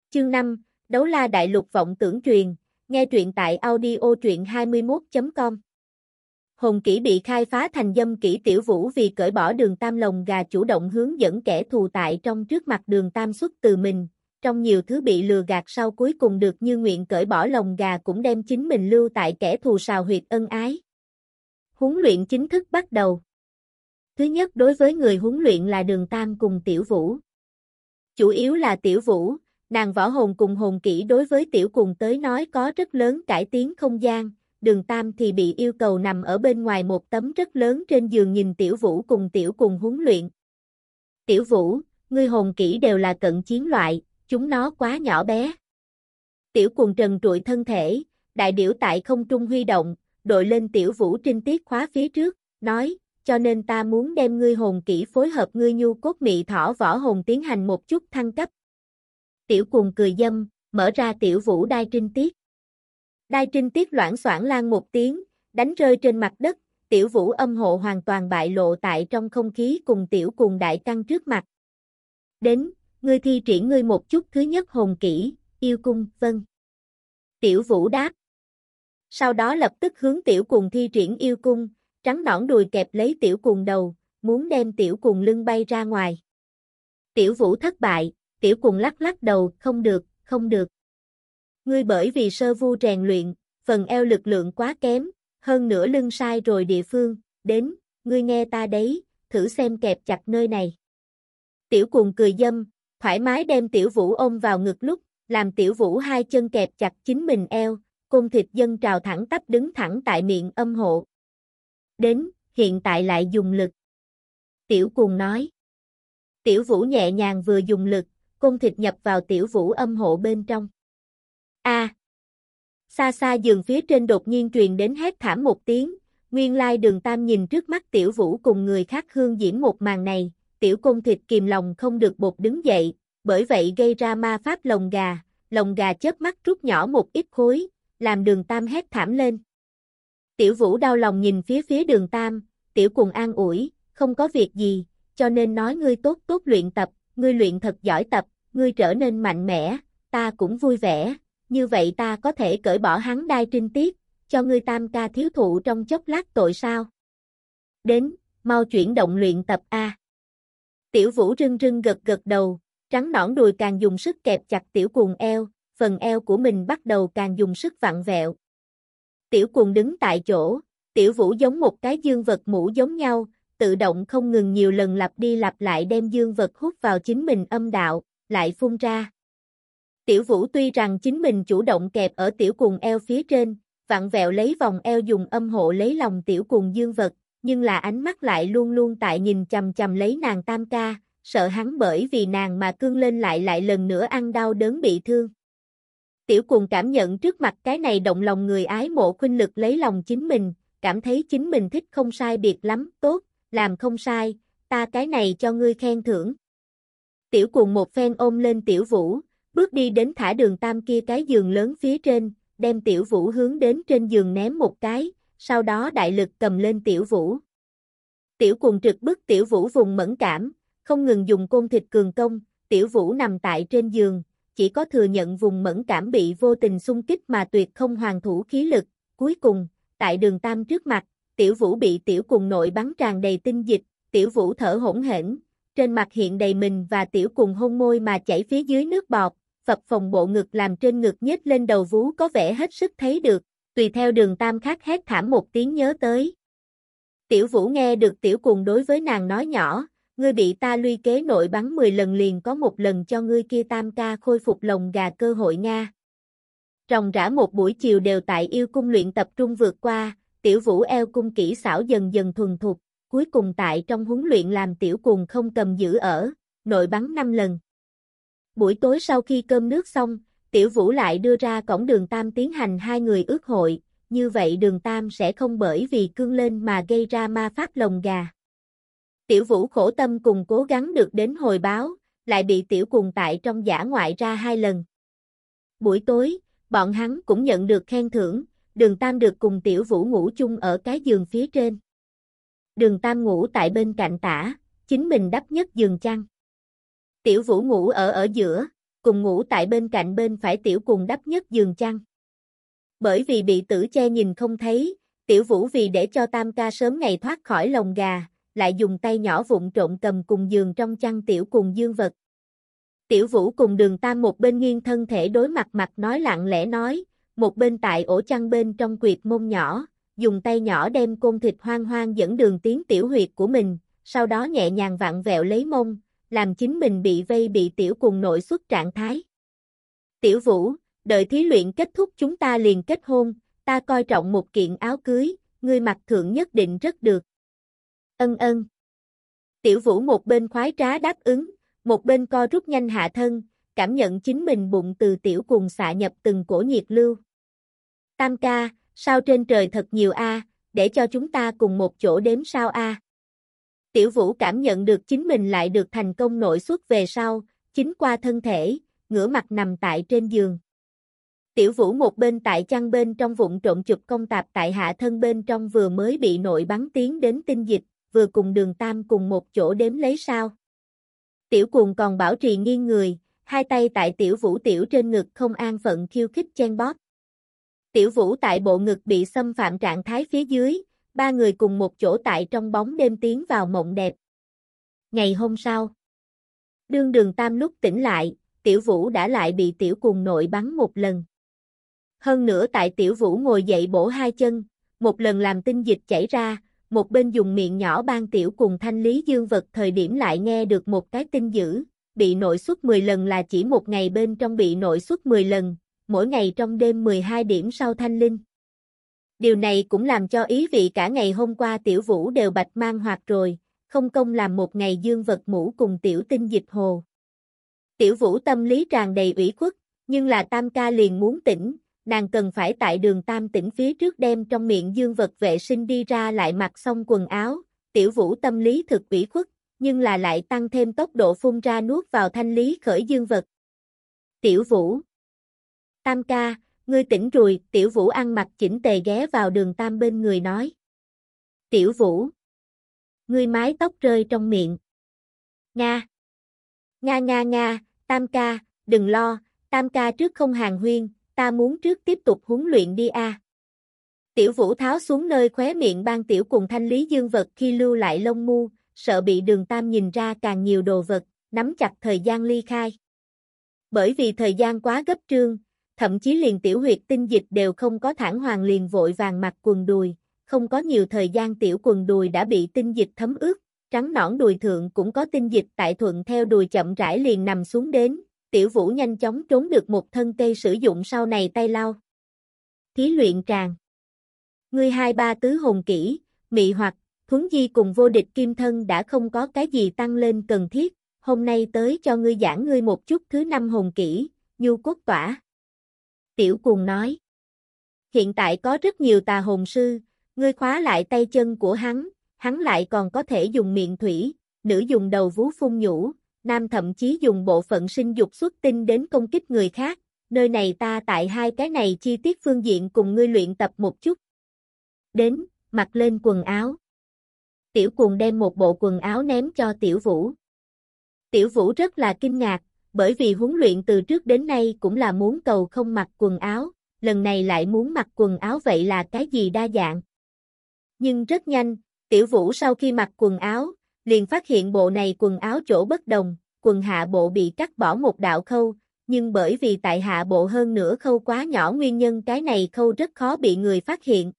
Chương 5, Đấu La Đại Lục vọng tưởng truyền, nghe truyện tại audio truyện21.com. Hồn kỹ bị khai phá thành dâm kỹ Tiểu Vũ vì cởi bỏ Đường Tam lồng gà chủ động hướng dẫn kẻ thù tại trong trước mặt Đường Tam xuất từ mình, trong nhiều thứ bị lừa gạt sau cuối cùng được như nguyện cởi bỏ lồng gà cũng đem chính mình lưu tại kẻ thù sào huyệt ân ái. Huấn luyện chính thức bắt đầu. Thứ nhất đối với người huấn luyện là Đường Tam cùng Tiểu Vũ. Chủ yếu là Tiểu Vũ, nàng võ hồn cùng hồn kỹ đối với Tiểu Cùng tới nói có rất lớn cải tiến không gian, Đường Tam thì bị yêu cầu nằm ở bên ngoài một tấm rất lớn trên giường nhìn Tiểu Vũ cùng Tiểu Cùng huấn luyện. Tiểu Vũ, ngươi hồn kỹ đều là cận chiến loại, chúng nó quá nhỏ bé. Tiểu Cùng trần trụi thân thể, đại điểu tại không trung huy động, đội lên Tiểu Vũ trinh tiết khóa phía trước, nói, cho nên ta muốn đem ngươi hồn kỹ phối hợp ngươi nhu cốt mị thỏ võ hồn tiến hành một chút thăng cấp. Tiểu Cùng cười dâm, mở ra Tiểu Vũ đai trinh tiết. Đai trinh tiết loảng xoảng lan một tiếng, đánh rơi trên mặt đất, Tiểu Vũ âm hộ hoàn toàn bại lộ tại trong không khí cùng Tiểu Cùng đại căng trước mặt. Đến, ngươi thi triển ngươi một chút thứ nhất hồn kỹ, yêu cung, vâng. Tiểu Vũ đáp. Sau đó lập tức hướng Tiểu Cùng thi triển yêu cung, trắng nõn đùi kẹp lấy Tiểu Cùng đầu, muốn đem Tiểu Cùng lưng bay ra ngoài. Tiểu Vũ thất bại, Tiểu Cùng lắc lắc đầu, không được, không được. Ngươi bởi vì sơ vu rèn luyện, phần eo lực lượng quá kém, hơn nữa lưng sai rồi địa phương, đến, ngươi nghe ta đấy, thử xem kẹp chặt nơi này. Tiểu Cùng cười dâm, thoải mái đem Tiểu Vũ ôm vào ngực lúc, làm Tiểu Vũ hai chân kẹp chặt chính mình eo, côn thịt dâng trào thẳng tắp đứng thẳng tại miệng âm hộ. Đến, hiện tại lại dùng lực. Tiểu Cùng nói. Tiểu Vũ nhẹ nhàng vừa dùng lực, côn thịt nhập vào Tiểu Vũ âm hộ bên trong. A! Xa xa giường phía trên đột nhiên truyền đến hét thảm một tiếng, nguyên lai Đường Tam nhìn trước mắt Tiểu Vũ cùng người khác hương diễm một màn này, Tiểu côn thịt kìm lòng không được bột đứng dậy, bởi vậy gây ra ma pháp lồng gà chớp mắt rút nhỏ một ít khối, làm Đường Tam hét thảm lên. Tiểu Vũ đau lòng nhìn phía Đường Tam, Tiểu Cùng an ủi, không có việc gì, cho nên nói ngươi tốt luyện tập, ngươi luyện thật giỏi tập, ngươi trở nên mạnh mẽ, ta cũng vui vẻ, như vậy ta có thể cởi bỏ hắn đai trinh tiết, cho ngươi Tam ca thiếu thụ trong chốc lát tội sao. Đến, mau chuyển động luyện tập a. Tiểu Vũ rưng gật đầu, trắng nõn đùi càng dùng sức kẹp chặt Tiểu Cùng eo, phần eo của mình bắt đầu càng dùng sức vặn vẹo. Tiểu Cùng đứng tại chỗ, Tiểu Vũ giống một cái dương vật mũ giống nhau, tự động không ngừng nhiều lần lặp đi lặp lại đem dương vật hút vào chính mình âm đạo, lại phun ra. Tiểu Vũ tuy rằng chính mình chủ động kẹp ở Tiểu Cùng eo phía trên, vặn vẹo lấy vòng eo dùng âm hộ lấy lòng Tiểu Cùng dương vật, nhưng là ánh mắt lại luôn luôn tại nhìn chằm chằm lấy nàng Tam ca, sợ hắn bởi vì nàng mà cương lên lại lần nữa ăn đau đớn bị thương. Tiểu Cùng cảm nhận trước mặt cái này động lòng người ái mộ khuynh lực lấy lòng chính mình, cảm thấy chính mình thích không sai biệt lắm, tốt, làm không sai, ta cái này cho ngươi khen thưởng. Tiểu Cùng một phen ôm lên Tiểu Vũ, bước đi đến thả Đường Tam kia cái giường lớn phía trên, đem Tiểu Vũ hướng đến trên giường ném một cái, sau đó đại lực cầm lên Tiểu Vũ. Tiểu Cùng trực bức Tiểu Vũ vùng mẫn cảm, không ngừng dùng côn thịt cường công, Tiểu Vũ nằm tại trên giường, chỉ có thừa nhận vùng mẫn cảm bị vô tình xung kích mà tuyệt không hoàn thủ khí lực, cuối cùng, tại Đường Tam trước mặt, Tiểu Vũ bị Tiểu Cùng nội bắn tràn đầy tinh dịch, Tiểu Vũ thở hổn hển, trên mặt hiện đầy mình và Tiểu Cùng hôn môi mà chảy phía dưới nước bọt, phập phồng bộ ngực làm trên ngực nhếch lên đầu vú có vẻ hết sức thấy được, tùy theo Đường Tam khát hét thảm một tiếng nhớ tới. Tiểu Vũ nghe được Tiểu Cùng đối với nàng nói nhỏ, ngươi bị ta luy kế nội bắn 10 lần liền có một lần cho ngươi kia Tam ca khôi phục lồng gà cơ hội Nga. Ròng rã một buổi chiều đều tại yêu cung luyện tập trung vượt qua, Tiểu Vũ eo cung kỹ xảo dần dần thuần thục, cuối cùng tại trong huấn luyện làm Tiểu Cùng không cầm giữ ở, nội bắn 5 lần. Buổi tối sau khi cơm nước xong, Tiểu Vũ lại đưa ra cổng Đường Tam tiến hành hai người ước hội, như vậy Đường Tam sẽ không bởi vì cương lên mà gây ra ma pháp lồng gà. Tiểu Vũ khổ tâm cùng cố gắng được đến hồi báo, lại bị Tiểu Cùng tại trong dã ngoại ra 2 lần. Buổi tối, bọn hắn cũng nhận được khen thưởng, Đường Tam được cùng Tiểu Vũ ngủ chung ở cái giường phía trên. Đường Tam ngủ tại bên cạnh tả, chính mình đắp nhất giường chăn. Tiểu Vũ ngủ ở giữa, cùng ngủ tại bên cạnh bên phải Tiểu Cùng đắp nhất giường chăn. Bởi vì bị tử che nhìn không thấy, Tiểu Vũ vì để cho Tam ca sớm ngày thoát khỏi lồng gà, lại dùng tay nhỏ vụng trộn cầm cùng giường trong chăn Tiểu Cùng dương vật. Tiểu Vũ cùng Đường Tam một bên nghiêng thân thể đối mặt mặt nói lặng lẽ nói, một bên tại ổ chăn bên trong quyệt mông nhỏ, dùng tay nhỏ đem côn thịt hoang hoang dẫn đường tiến tiểu huyệt của mình, sau đó nhẹ nhàng vặn vẹo lấy mông, làm chính mình bị vây bị Tiểu Cùng nội xuất trạng thái. Tiểu Vũ, đợi thí luyện kết thúc chúng ta liền kết hôn, ta coi trọng một kiện áo cưới, ngươi mặc thượng nhất định rất được. Ân ân. Tiểu Vũ một bên khoái trá đáp ứng, một bên co rút nhanh hạ thân, cảm nhận chính mình bụng từ Tiểu Cùng xạ nhập từng cổ nhiệt lưu. Tam ca, sao trên trời thật nhiều a, để cho chúng ta cùng một chỗ đếm sao a. Tiểu Vũ cảm nhận được chính mình lại được thành công nội xuất về sau, chính qua thân thể, ngửa mặt nằm tại trên giường. Tiểu Vũ một bên tại chăn bên trong vụng trộn chụp công tạp tại hạ thân bên trong vừa mới bị nội bắn tiến đến tinh dịch, vừa cùng Đường Tam cùng một chỗ đếm lấy sao. Tiểu Cùng còn bảo trì nghiêng người, hai tay tại Tiểu Vũ tiểu trên ngực không an phận khiêu khích chen bóp. Tiểu Vũ tại bộ ngực bị xâm phạm trạng thái phía dưới, ba người cùng một chỗ tại trong bóng đêm tiến vào mộng đẹp. Ngày hôm sau, đương Đường Tam lúc tỉnh lại, Tiểu Vũ đã lại bị Tiểu Cùng nội bắn một lần. Hơn nữa tại Tiểu Vũ ngồi dậy bổ hai chân, một lần làm tinh dịch chảy ra, một bên dùng miệng nhỏ ban Tiểu Cùng thanh lý dương vật thời điểm lại nghe được một cái tin dữ, bị nội xuất 10 lần là chỉ một ngày bên trong bị nội xuất 10 lần, mỗi ngày trong đêm 12 điểm sau thanh linh. Điều này cũng làm cho ý vị cả ngày hôm qua Tiểu Vũ đều bạch mang hoạt rồi, không công làm một ngày dương vật mũ cùng Tiểu tinh dịch hồ. Tiểu Vũ tâm lý tràn đầy ủy khuất, nhưng là Tam ca liền muốn tỉnh, nàng cần phải tại Đường Tam tỉnh phía trước đem trong miệng dương vật vệ sinh đi ra lại mặc xong quần áo, Tiểu Vũ tâm lý thực ủy khuất, nhưng là lại tăng thêm tốc độ phun ra nuốt vào thanh lý khởi dương vật. Tiểu Vũ. Tam ca, ngươi tỉnh rồi, Tiểu Vũ ăn mặc chỉnh tề ghé vào Đường Tam bên người nói. Tiểu Vũ. Ngươi mái tóc rơi trong miệng. Nga. Nga nga nga, Tam ca, đừng lo, Tam ca trước không hàng huyên, ta muốn trước tiếp tục huấn luyện đi a. Tiểu Vũ tháo xuống nơi khóe miệng ban Tiểu Cùng thanh lý dương vật khi lưu lại lông mu, sợ bị Đường Tam nhìn ra càng nhiều đồ vật, nắm chặt thời gian ly khai. Bởi vì thời gian quá gấp trương, thậm chí liền tiểu huyệt tinh dịch đều không có thẳng hoàng liền vội vàng mặc quần đùi, không có nhiều thời gian tiểu quần đùi đã bị tinh dịch thấm ướt, trắng nõn đùi thượng cũng có tinh dịch tại thuận theo đùi chậm rãi liền nằm xuống đến, Tiểu Vũ nhanh chóng trốn được một thân cây sử dụng sau này tay lau. Thí luyện tràng. Ngươi 2-3 tứ hồn kỹ, mị hoặc, thuấn di cùng vô địch kim thân đã không có cái gì tăng lên cần thiết, hôm nay tới cho ngươi giảng ngươi một chút thứ 5 hồn kỹ, nhu cốt tỏa. Tiểu Cùng nói. Hiện tại có rất nhiều tà hồn sư, ngươi khóa lại tay chân của hắn lại còn có thể dùng miệng thủy, nữ dùng đầu vú phun nhũ, nam thậm chí dùng bộ phận sinh dục xuất tinh đến công kích người khác, nơi này ta tại hai cái này chi tiết phương diện cùng ngươi luyện tập một chút. Đến, mặc lên quần áo. Tiểu Cùng đem một bộ quần áo ném cho Tiểu Vũ. Tiểu Vũ rất là kinh ngạc, bởi vì huấn luyện từ trước đến nay cũng là muốn cầu không mặc quần áo, lần này lại muốn mặc quần áo vậy là cái gì đa dạng. Nhưng rất nhanh, Tiểu Vũ sau khi mặc quần áo, liền phát hiện bộ này quần áo chỗ bất đồng, quần hạ bộ bị cắt bỏ một đạo khâu, nhưng bởi vì tại hạ bộ hơn nửa khâu quá nhỏ nguyên nhân cái này khâu rất khó bị người phát hiện.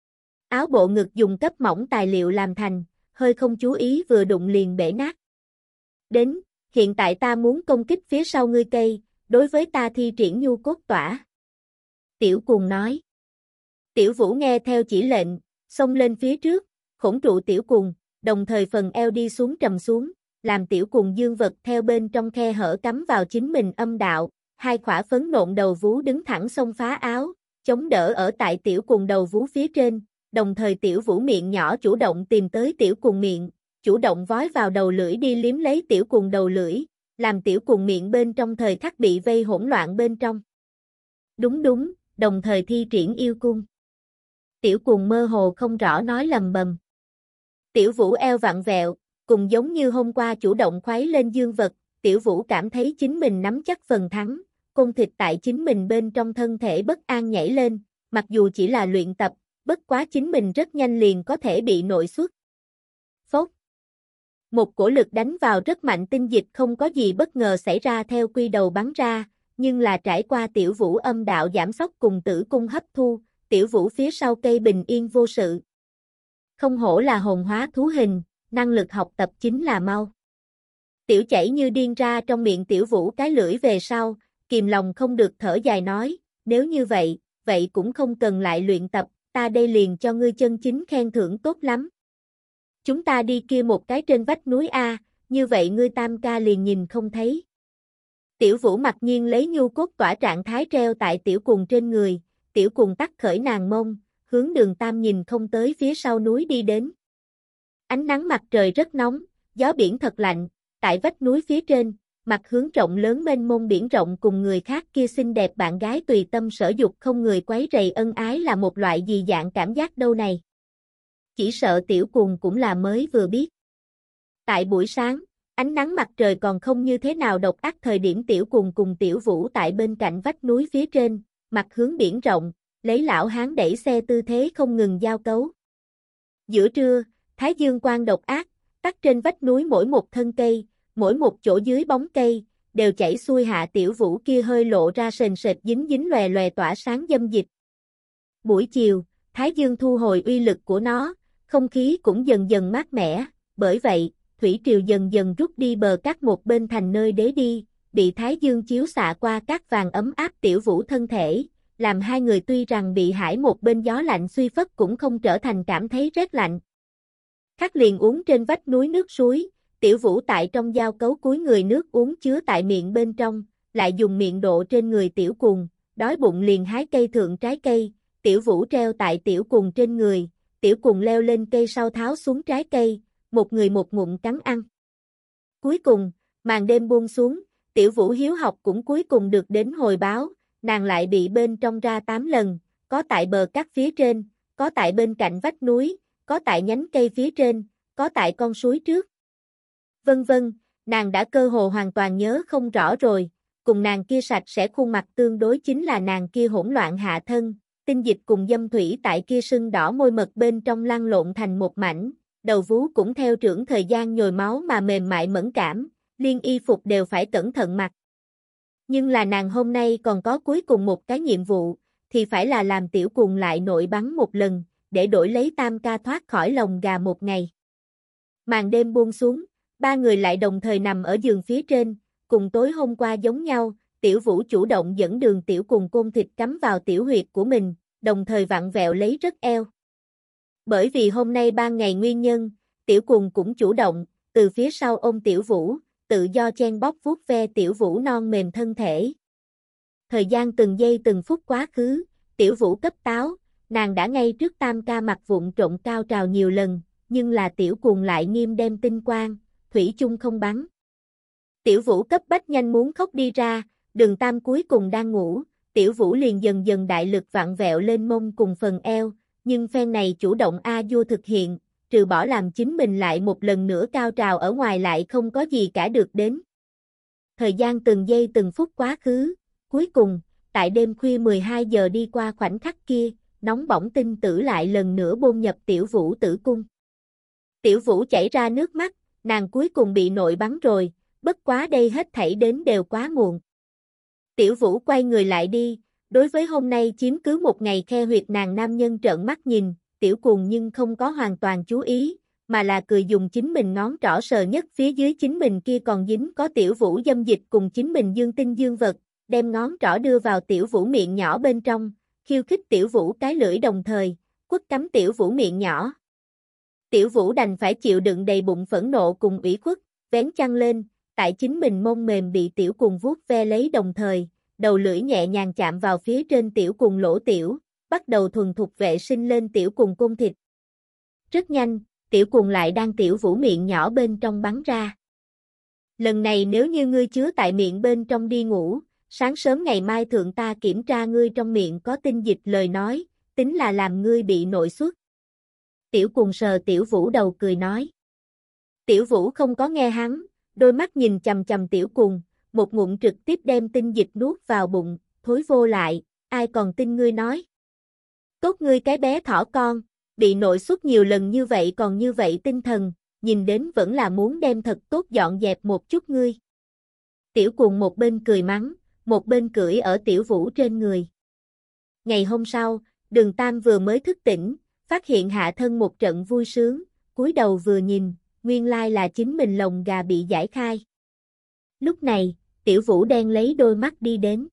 Áo bộ ngực dùng cấp mỏng tài liệu làm thành, hơi không chú ý vừa đụng liền bể nát. Đến, hiện tại ta muốn công kích phía sau ngươi cây, đối với ta thi triển nhu cốt tỏa. Tiểu Cùng nói. Tiểu Vũ nghe theo chỉ lệnh, xông lên phía trước, khổng trụ Tiểu Cùng, đồng thời phần eo đi xuống trầm xuống, làm Tiểu Cùng dương vật theo bên trong khe hở cắm vào chính mình âm đạo, hai khỏa phấn nộn đầu vú đứng thẳng xông phá áo, chống đỡ ở tại Tiểu Cùng đầu vú phía trên, đồng thời Tiểu Vũ miệng nhỏ chủ động tìm tới Tiểu Cùng miệng, chủ động vói vào đầu lưỡi đi liếm lấy Tiểu Cùng đầu lưỡi, làm Tiểu Cùng miệng bên trong thời khắc bị vây hỗn loạn bên trong. Đúng, đồng thời thi triển yêu cung. Tiểu Cùng mơ hồ không rõ nói lầm bầm. Tiểu Vũ eo vặn vẹo, cùng giống như hôm qua chủ động khoái lên dương vật, Tiểu Vũ cảm thấy chính mình nắm chắc phần thắng, côn thịt tại chính mình bên trong thân thể bất an nhảy lên, mặc dù chỉ là luyện tập, bất quá chính mình rất nhanh liền có thể bị nội xuất. Phốc. Một cổ lực đánh vào rất mạnh, tinh dịch không có gì bất ngờ xảy ra theo quy đầu bắn ra, nhưng là trải qua Tiểu Vũ âm đạo giảm sóc cùng tử cung hấp thu, Tiểu Vũ phía sau cây bình yên vô sự. Không hổ là hồn hóa thú hình, năng lực học tập chính là mau. Tiểu chảy như điên ra trong miệng Tiểu Vũ cái lưỡi về sau, kìm lòng không được thở dài nói, nếu như vậy, vậy cũng không cần lại luyện tập, ta đây liền cho ngươi chân chính khen thưởng tốt lắm. Chúng ta đi kia một cái trên vách núi A, như vậy ngươi tam ca liền nhìn không thấy. Tiểu Vũ mặc nhiên lấy nhu cốt tỏa trạng thái treo tại Tiểu Cùng trên người, Tiểu Cùng tắt khởi nàng mông, hướng Đường Tam nhìn không tới phía sau núi đi đến. Ánh nắng mặt trời rất nóng, gió biển thật lạnh, tại vách núi phía trên, mặt hướng rộng lớn mênh mông biển rộng cùng người khác kia xinh đẹp bạn gái tùy tâm sở dục không người quấy rầy ân ái là một loại gì dạng cảm giác đâu này. Chỉ sợ Tiểu Cùng cũng là mới vừa biết. Tại buổi sáng, ánh nắng mặt trời còn không như thế nào độc ác thời điểm, Tiểu Cùng cùng Tiểu Vũ tại bên cạnh vách núi phía trên, mặt hướng biển rộng, lấy lão hán đẩy xe tư thế không ngừng giao cấu. Giữa trưa, thái dương quang độc ác, tắt trên vách núi mỗi một thân cây, mỗi một chỗ dưới bóng cây, đều chảy xuôi hạ Tiểu Vũ kia hơi lộ ra sền sệt dính dính lòe lòe tỏa sáng dâm dịch. Buổi chiều, thái dương thu hồi uy lực của nó, không khí cũng dần dần mát mẻ, bởi vậy, thủy triều dần dần rút đi bờ cát một bên thành nơi đế đi, bị thái dương chiếu xạ qua cát vàng ấm áp Tiểu Vũ thân thể, làm hai người tuy rằng bị hải một bên gió lạnh xuy phất cũng không trở thành cảm thấy rét lạnh. Khắc liền uống trên vách núi nước suối, Tiểu Vũ tại trong giao cấu cúi người nước uống chứa tại miệng bên trong, lại dùng miệng độ trên người Tiểu Cùng, đói bụng liền hái cây thượng trái cây, Tiểu Vũ treo tại Tiểu Cùng trên người, Tiểu Cùng leo lên cây sau tháo xuống trái cây, một người một ngụm cắn ăn. Cuối cùng, màn đêm buông xuống, Tiểu Vũ hiếu học cũng cuối cùng được đến hồi báo, nàng lại bị bên trong ra 8 lần, có tại bờ cát phía trên, có tại bên cạnh vách núi, có tại nhánh cây phía trên, có tại con suối trước. Vân vân, nàng đã cơ hồ hoàn toàn nhớ không rõ rồi, cùng nàng kia sạch sẽ khuôn mặt tương đối chính là nàng kia hỗn loạn hạ thân, tinh dịch cùng dâm thủy tại kia sưng đỏ môi mật bên trong lăn lộn thành một mảnh, đầu vú cũng theo trưởng thời gian nhồi máu mà mềm mại mẫn cảm, liên y phục đều phải cẩn thận mặc. Nhưng là nàng hôm nay còn có cuối cùng một cái nhiệm vụ, thì phải là làm Tiểu Cùng lại nội bắn một lần, để đổi lấy tam ca thoát khỏi lồng gà một ngày. Màn đêm buông xuống, ba người lại đồng thời nằm ở giường phía trên, cùng tối hôm qua giống nhau, Tiểu Vũ chủ động dẫn đường Tiểu Cùng côn thịt cắm vào tiểu huyệt của mình, đồng thời vặn vẹo lấy rất eo. Bởi vì hôm nay ban ngày nguyên nhân, Tiểu Cùng cũng chủ động, từ phía sau ôm Tiểu Vũ, tự do chen bóp vuốt ve Tiểu Vũ non mềm thân thể. Thời gian từng giây từng phút quá khứ, Tiểu Vũ cấp táo, nàng đã ngay trước tam ca mặt vụn trộn cao trào nhiều lần, nhưng là Tiểu Cùng lại nghiêm đem tinh quang, thủy chung không bắn. Tiểu Vũ cấp bách nhanh muốn khóc đi ra, Đường Tam cuối cùng đang ngủ, Tiểu Vũ liền dần dần đại lực vặn vẹo lên mông cùng phần eo, nhưng phen này chủ động a vua thực hiện, trừ bỏ làm chính mình lại một lần nữa cao trào ở ngoài lại không có gì cả được đến. Thời gian từng giây từng phút quá khứ, cuối cùng, tại đêm khuya 12 giờ đi qua khoảnh khắc kia, nóng bỏng tinh tử lại lần nữa bôn nhập Tiểu Vũ tử cung. Tiểu Vũ chảy ra nước mắt, nàng cuối cùng bị nội bắn rồi, bất quá đây hết thảy đến đều quá muộn. Tiểu Vũ quay người lại đi, đối với hôm nay chiếm cứ một ngày khe huyệt nàng nam nhân trợn mắt nhìn, Tiểu Cùng nhưng không có hoàn toàn chú ý, mà là cười dùng chính mình ngón trỏ sờ nhất phía dưới chính mình kia còn dính có Tiểu Vũ dâm dịch cùng chính mình dương tinh dương vật, đem ngón trỏ đưa vào Tiểu Vũ miệng nhỏ bên trong, khiêu khích Tiểu Vũ cái lưỡi đồng thời, quất cắm Tiểu Vũ miệng nhỏ. Tiểu Vũ đành phải chịu đựng đầy bụng phẫn nộ cùng ủy khuất, vén chăn lên, tại chính mình mông mềm bị Tiểu Cùng vuốt ve lấy đồng thời, đầu lưỡi nhẹ nhàng chạm vào phía trên Tiểu Cùng lỗ tiểu, bắt đầu thuần thục vệ sinh lên Tiểu Cùng côn thịt. Rất nhanh, Tiểu Cùng lại đang Tiểu Vũ miệng nhỏ bên trong bắn ra. Lần này nếu như ngươi chứa tại miệng bên trong đi ngủ, sáng sớm ngày mai thượng ta kiểm tra ngươi trong miệng có tinh dịch lời nói, tính là làm ngươi bị nội xuất. Tiểu Cùng sờ Tiểu Vũ đầu cười nói. Tiểu Vũ không có nghe hắn, đôi mắt nhìn chằm chằm Tiểu Cùng, một ngụm trực tiếp đem tinh dịch nuốt vào bụng, thối vô lại, ai còn tin ngươi nói. Tốt ngươi cái bé thỏ con, bị nội xuất nhiều lần như vậy còn như vậy tinh thần, nhìn đến vẫn là muốn đem thật tốt dọn dẹp một chút ngươi. Tiểu Cùng một bên cười mắng, một bên cưỡi ở Tiểu Vũ trên người. Ngày hôm sau, Đường Tam vừa mới thức tỉnh, phát hiện hạ thân một trận vui sướng, cúi đầu vừa nhìn, nguyên lai là chính mình lồng gà bị giải khai. Lúc này, Tiểu Vũ đen lấy đôi mắt đi đến.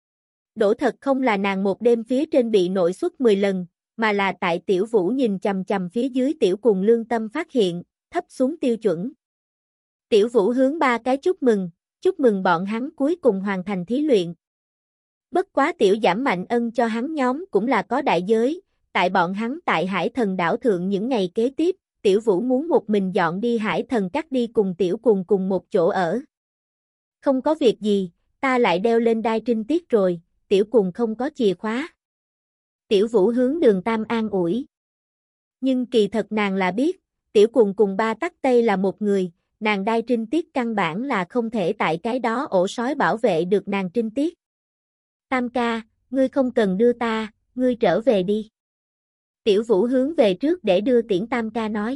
Đổ thật không là nàng một đêm phía trên bị nội xuất 10 lần, mà là tại Tiểu Vũ nhìn chằm chằm phía dưới Tiểu Cùng lương tâm phát hiện, thấp xuống tiêu chuẩn. Tiểu Vũ hướng ba cái chúc mừng bọn hắn cuối cùng hoàn thành thí luyện. Bất quá Tiểu giảm mạnh ân cho hắn nhóm cũng là có đại giới, tại bọn hắn tại Hải Thần đảo thượng những ngày kế tiếp, Tiểu Vũ muốn một mình dọn đi Hải Thần Các đi cùng Tiểu Cùng cùng một chỗ ở. Không có việc gì, ta lại đeo lên đai trinh tiết rồi, Tiểu Cùng không có chìa khóa. Tiểu Vũ hướng Đường Tam an ủi. Nhưng kỳ thật nàng là biết, Tiểu Cùng cùng ba tắc Tây là một người, nàng đai trinh tiết căn bản là không thể tại cái đó ổ sói bảo vệ được nàng trinh tiết. Tam ca, ngươi không cần đưa ta, ngươi trở về đi. Tiểu Vũ hướng về trước để đưa tiễn Tam ca nói.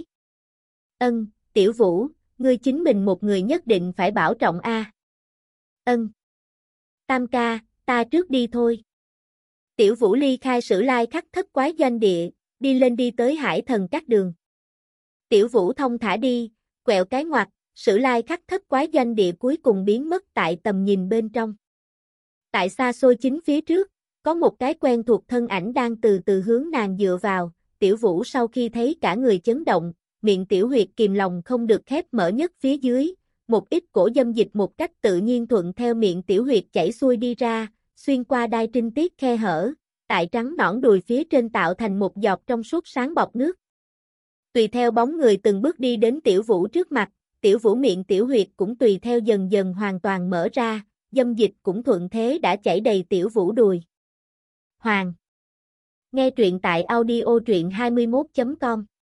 Ân, Tiểu Vũ, ngươi chính mình một người nhất định phải bảo trọng a. Ân. Tam ca, ta trước đi thôi. Tiểu Vũ ly khai Sử Lai Khắc thất quái doanh địa, đi tới Hải Thần Các đường. Tiểu Vũ thông thả đi, quẹo cái ngoặt, Sử Lai Khắc thất quái doanh địa cuối cùng biến mất tại tầm nhìn bên trong. Tại xa xôi chính phía trước, có một cái quen thuộc thân ảnh đang từ từ hướng nàng dựa vào, Tiểu Vũ sau khi thấy cả người chấn động, miệng tiểu huyệt kìm lòng không được khép mở nhất phía dưới, một ít cổ dâm dịch một cách tự nhiên thuận theo miệng tiểu huyệt chảy xuôi đi ra, xuyên qua đai trinh tiết khe hở, tại trắng nõn đùi phía trên tạo thành một giọt trong suốt sáng bọt nước. Tùy theo bóng người từng bước đi đến Tiểu Vũ trước mặt, Tiểu Vũ miệng tiểu huyệt cũng tùy theo dần dần hoàn toàn mở ra, dâm dịch cũng thuận thế đã chảy đầy Tiểu Vũ đùi. Hoàng. Nghe truyện tại audio truyện 21.com